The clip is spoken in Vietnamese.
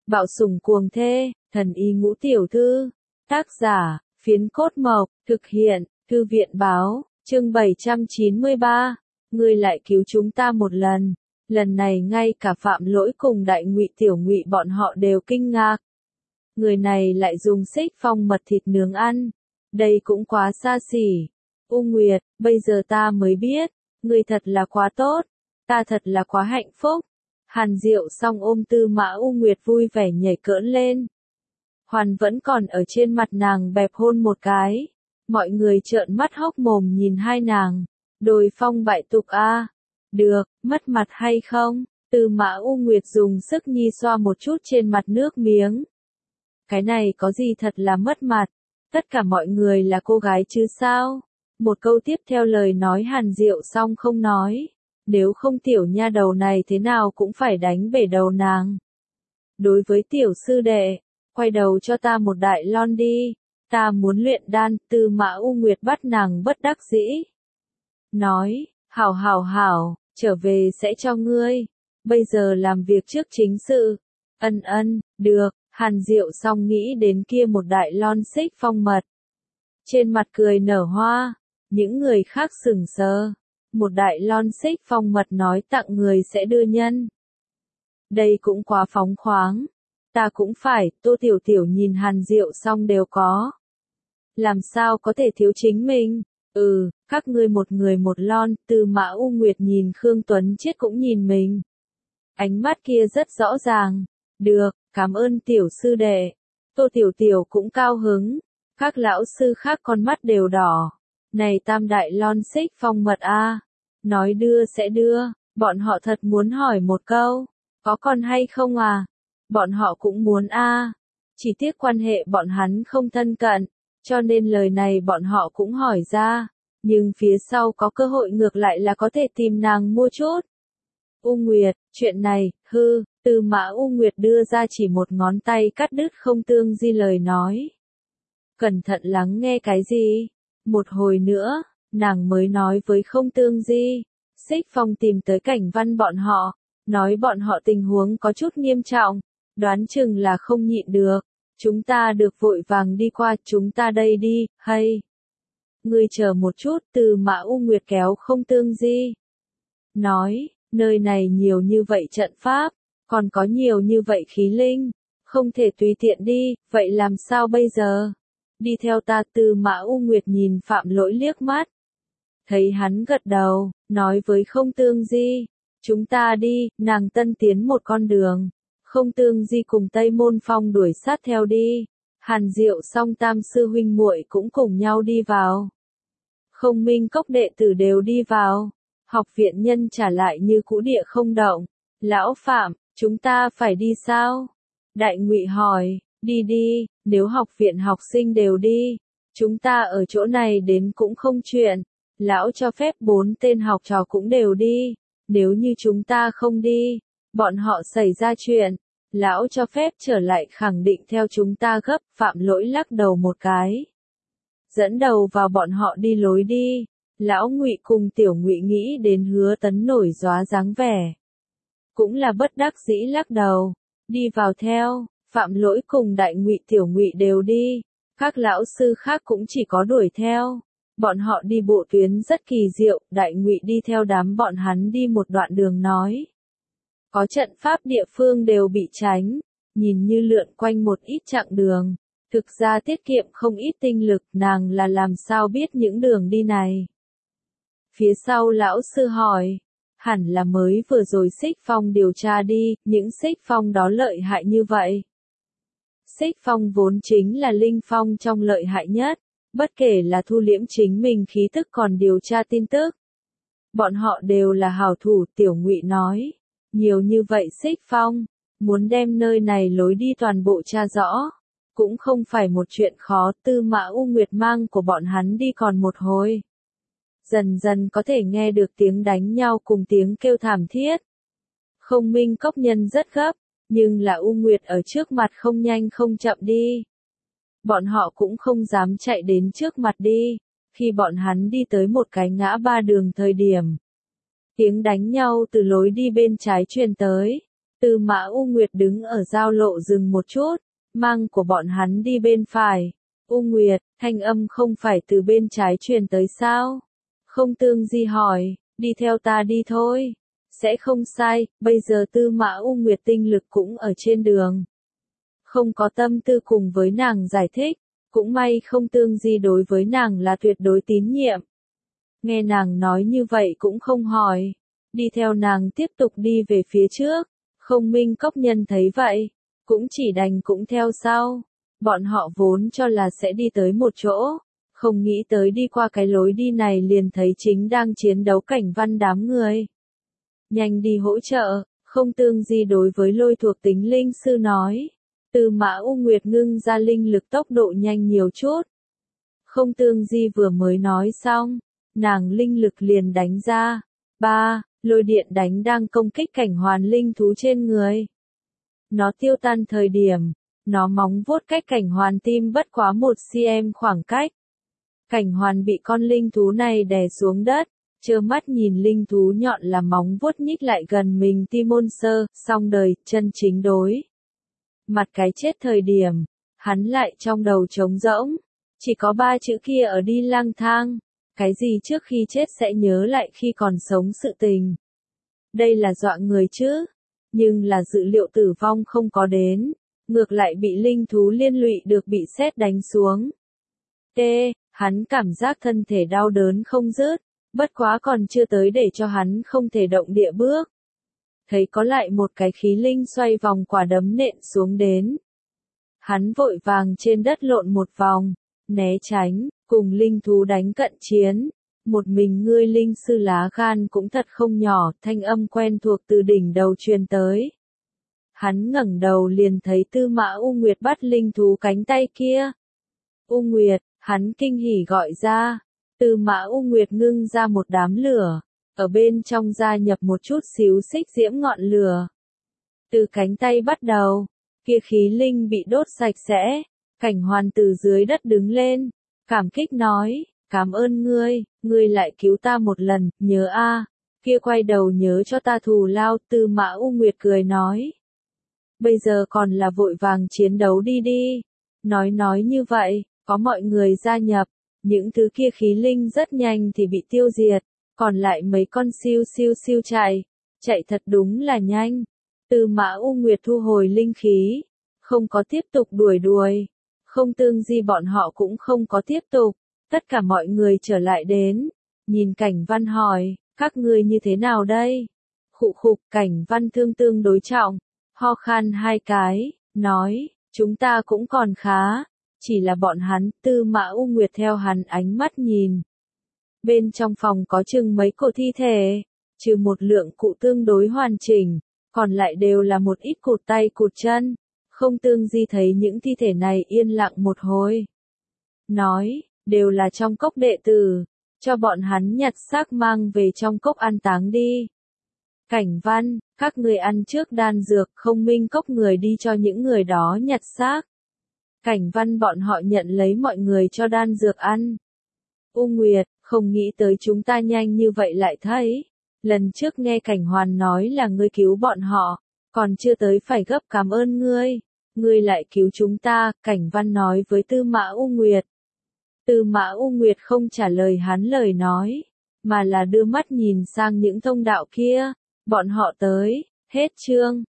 Bạo sủng cuồng thê, thần y ngũ tiểu thư. Tác giả, Phiến Cốt Mộc, thực hiện, Thư viện báo, chương 793. Ngươi lại cứu chúng ta một lần. Lần này ngay cả Phạm Lỗi cùng Đại Ngụy Tiểu Ngụy bọn họ đều kinh ngạc. Người này lại dùng Xích Phong mật thịt nướng ăn. Đây cũng quá xa xỉ. U Nguyệt, bây giờ ta mới biết, ngươi thật là quá tốt, ta thật là quá hạnh phúc. Hàn Diệu xong ôm Tư Mã U Nguyệt vui vẻ nhảy cỡn lên. Hoàn vẫn còn ở trên mặt nàng bẹp hôn một cái. Mọi người trợn mắt hốc mồm nhìn hai nàng. Đồi phong bại tục a. Được, mất mặt hay không? Tư Mã U Nguyệt dùng sức nhi xoa một chút trên mặt nước miếng. Cái này có gì thật là mất mặt? Tất cả mọi người là cô gái chứ sao? Một câu tiếp theo lời nói Hàn Diệu xong không nói. Nếu không tiểu nha đầu này thế nào cũng phải đánh bể đầu nàng. Đối với tiểu sư đệ, quay đầu cho ta một đại lon đi. Ta muốn luyện đan. Tư Mã U Nguyệt bắt nàng bất đắc dĩ. Nói, hảo, trở về sẽ cho ngươi. Bây giờ làm việc trước chính sự. Ân, được. Hàn Diệu xong nghĩ đến kia một đại lon Xích Phong mật. Trên mặt cười nở hoa. Những người khác sững sờ. Một đại lon Xích Phong mật nói tặng người sẽ đưa nhân. Đây cũng quá phóng khoáng. Ta cũng phải. Tô Tiểu Tiểu nhìn Hàn Diệu xong đều có. Làm sao có thể thiếu chính mình? Các ngươi một người một lon. Tư Mã U Nguyệt nhìn Khương Tuấn Chiết cũng nhìn mình. Ánh mắt kia rất rõ ràng. Được, cảm ơn tiểu sư đệ. Tô Tiểu Tiểu cũng cao hứng. Các lão sư khác con mắt đều đỏ. Này tam đại lon Xích Phong mật a. Nói đưa sẽ đưa. Bọn họ thật muốn hỏi một câu. Có còn hay không à? Bọn họ cũng muốn a. Chỉ tiếc quan hệ bọn hắn không thân cận. Cho nên lời này bọn họ cũng hỏi ra. Nhưng phía sau có cơ hội ngược lại là có thể tìm nàng mua chút. U Nguyệt, chuyện này, Tư Mã U Nguyệt đưa ra chỉ một ngón tay cắt đứt Không Tương Di lời nói. Cẩn thận lắng nghe cái gì? Một hồi nữa, nàng mới nói với Không Tương Di. Xích Phong tìm tới Cảnh Văn bọn họ, nói bọn họ tình huống có chút nghiêm trọng, đoán chừng là không nhịn được. Chúng ta được vội vàng đi qua, chúng ta đây đi, hay. Ngươi chờ một chút. Tư Mã U Nguyệt kéo Không Tương Di. Nói, nơi này nhiều như vậy trận pháp, còn có nhiều như vậy khí linh, không thể tùy tiện đi, vậy làm sao bây giờ? Đi theo ta. Tư Mã U Nguyệt nhìn Phạm Lỗi liếc mắt. Thấy hắn gật đầu, nói với Không Tương Di, chúng ta đi. Nàng tân tiến một con đường. Không Tương Di cùng Tây Môn Phong đuổi sát theo đi. Hàn Diệu xong tam sư huynh muội cũng cùng nhau đi vào. Không Minh Cốc đệ tử đều đi vào. Học viện nhân trả lại như cũ địa không động. Lão Phạm, chúng ta phải đi sao? Đại Ngụy hỏi, đi, nếu học viện học sinh đều đi. Chúng ta ở chỗ này đến cũng không chuyện. Lão cho phép 4 tên học trò cũng đều đi. Nếu như chúng ta không đi, bọn họ xảy ra chuyện. Lão cho phép trở lại khẳng định theo chúng ta gấp. Phạm Lỗi lắc đầu một cái. Dẫn đầu vào bọn họ đi lối đi. Lão Ngụy cùng Tiểu Ngụy nghĩ đến Hứa Tấn nổi gióa dáng vẻ. Cũng là bất đắc dĩ lắc đầu. Đi vào theo. Phạm Lỗi cùng Đại Ngụy Tiểu Ngụy đều đi. Các lão sư khác cũng chỉ có đuổi theo. Bọn họ đi bộ tuyến rất kỳ diệu. Đại Ngụy đi theo đám bọn hắn đi một đoạn đường nói. Có trận pháp địa phương đều bị tránh. Nhìn như lượn quanh một ít chặng đường. Thực ra tiết kiệm không ít tinh lực. Nàng là làm sao biết những đường đi này? Phía sau lão sư hỏi. Hẳn là mới vừa rồi Xích Phong điều tra đi. Những Xích Phong đó lợi hại như vậy. Xích Phong vốn chính là linh phong trong lợi hại nhất. Bất kể là thu liễm chính mình khí tức còn điều tra tin tức. Bọn họ đều là hảo thủ. Tiểu Ngụy nói. Nhiều như vậy Xích Phong. Muốn đem nơi này lối đi toàn bộ tra rõ. Cũng không phải một chuyện khó. Tư Mã U Nguyệt mang của bọn hắn đi còn một hồi. Dần dần có thể nghe được tiếng đánh nhau cùng tiếng kêu thảm thiết. Không Minh Cốc nhân rất gấp. Nhưng là U Nguyệt ở trước mặt không nhanh không chậm đi. Bọn họ cũng không dám chạy đến trước mặt đi. Khi bọn hắn đi tới một cái ngã ba đường thời điểm. Tiếng đánh nhau từ lối đi bên trái truyền tới. Tư Mã U Nguyệt đứng ở giao lộ dừng một chút, mang của bọn hắn đi bên phải. U Nguyệt, thanh âm không phải từ bên trái truyền tới sao? Không Tương Di hỏi, đi theo ta đi thôi. Sẽ không sai, bây giờ Tư Mã U Nguyệt tinh lực cũng ở trên đường. Không có tâm tư cùng với nàng giải thích, cũng may Không Tương Di đối với nàng là tuyệt đối tín nhiệm. Nghe nàng nói như vậy cũng không hỏi, đi theo nàng tiếp tục đi về phía trước. Không Minh Cốc Nhân thấy vậy, cũng chỉ đành cũng theo sau. Bọn họ vốn cho là sẽ đi tới một chỗ, không nghĩ tới đi qua cái lối đi này liền thấy chính đang chiến đấu Cảnh Văn đám người. Nhanh đi hỗ trợ, Không Tương Di đối với Lôi thuộc tính linh sư nói. Tư Mã U Nguyệt ngưng ra linh lực tốc độ nhanh nhiều chút. Không Tương Di vừa mới nói xong, nàng linh lực liền đánh ra. Lôi điện đánh đang công kích Cảnh Hoàn linh thú trên người. Nó tiêu tan thời điểm, nó móng vuốt cách Cảnh Hoàn tim bất quá 1 cm khoảng cách. Cảnh Hoàn bị con linh thú này đè xuống đất, trơ mắt nhìn linh thú nhọn là móng vuốt nhích lại gần mình Timon Sơ, xong đời, chân chính đối. Mặt cái chết thời điểm, hắn lại trong đầu trống rỗng, chỉ có 3 chữ kia ở đi lang thang, cái gì trước khi chết sẽ nhớ lại khi còn sống sự tình. Đây là dọa người chứ, nhưng là dự liệu tử vong không có đến, ngược lại bị linh thú liên lụy được bị sét đánh xuống. Hắn cảm giác thân thể đau đớn không dứt, bất quá còn chưa tới để cho hắn không thể động địa bước. Thấy có lại một cái khí linh xoay vòng quả đấm nện xuống đến. Hắn vội vàng trên đất lộn một vòng, né tránh, cùng linh thú đánh cận chiến. Một mình ngươi linh sư lá gan cũng thật không nhỏ, thanh âm quen thuộc từ đỉnh đầu truyền tới. Hắn ngẩng đầu liền thấy Tư Mã U Nguyệt bắt linh thú cánh tay kia. U Nguyệt, hắn kinh hỉ gọi ra. Tư Mã U Nguyệt ngưng ra một đám lửa, ở bên trong gia nhập một chút xíu xích diễm ngọn lửa. Từ cánh tay bắt đầu, kia khí linh bị đốt sạch sẽ. Cảnh Hoàn từ dưới đất đứng lên, cảm kích nói, cảm ơn ngươi lại cứu ta một lần, nhớ a, kia quay đầu nhớ cho ta thù lao. Tư Mã U Nguyệt cười nói, bây giờ còn là vội vàng chiến đấu đi. Nói như vậy, có mọi người gia nhập, những thứ kia khí linh rất nhanh thì bị tiêu diệt, còn lại mấy con siêu chạy thật đúng là nhanh. Tư Mã U Nguyệt thu hồi linh khí, không có tiếp tục đuổi. Không Tương Di bọn họ cũng không có tiếp tục, tất cả mọi người trở lại đến, nhìn Cảnh Văn hỏi, các ngươi như thế nào đây? Khục, Cảnh Văn thương tương đối trọng, ho khan 2 cái, nói, chúng ta cũng còn khá, chỉ là bọn hắn. Tư Mã U Nguyệt theo hắn ánh mắt nhìn. Bên trong phòng có chừng mấy cổ thi thể, trừ một lượng cụ tương đối hoàn chỉnh, còn lại đều là một ít cụt tay cụt chân. Không Tương Di thấy những thi thể này yên lặng một hồi. Nói, đều là trong cốc đệ tử, cho bọn hắn nhặt xác mang về trong cốc an táng đi. Cảnh Văn, các người ăn trước đan dược. Không Minh Cốc người đi cho những người đó nhặt xác. Cảnh Văn bọn họ nhận lấy mọi người cho đan dược ăn. U Nguyệt, không nghĩ tới chúng ta nhanh như vậy lại thấy. Lần trước nghe Cảnh Hoàn nói là ngươi cứu bọn họ, còn chưa tới phải gấp cảm ơn ngươi lại cứu chúng ta. Cảnh Văn nói với Tư Mã U Nguyệt. Tư Mã U Nguyệt không trả lời hắn lời nói, mà là đưa mắt nhìn sang những thông đạo kia. Bọn họ tới, hết chương.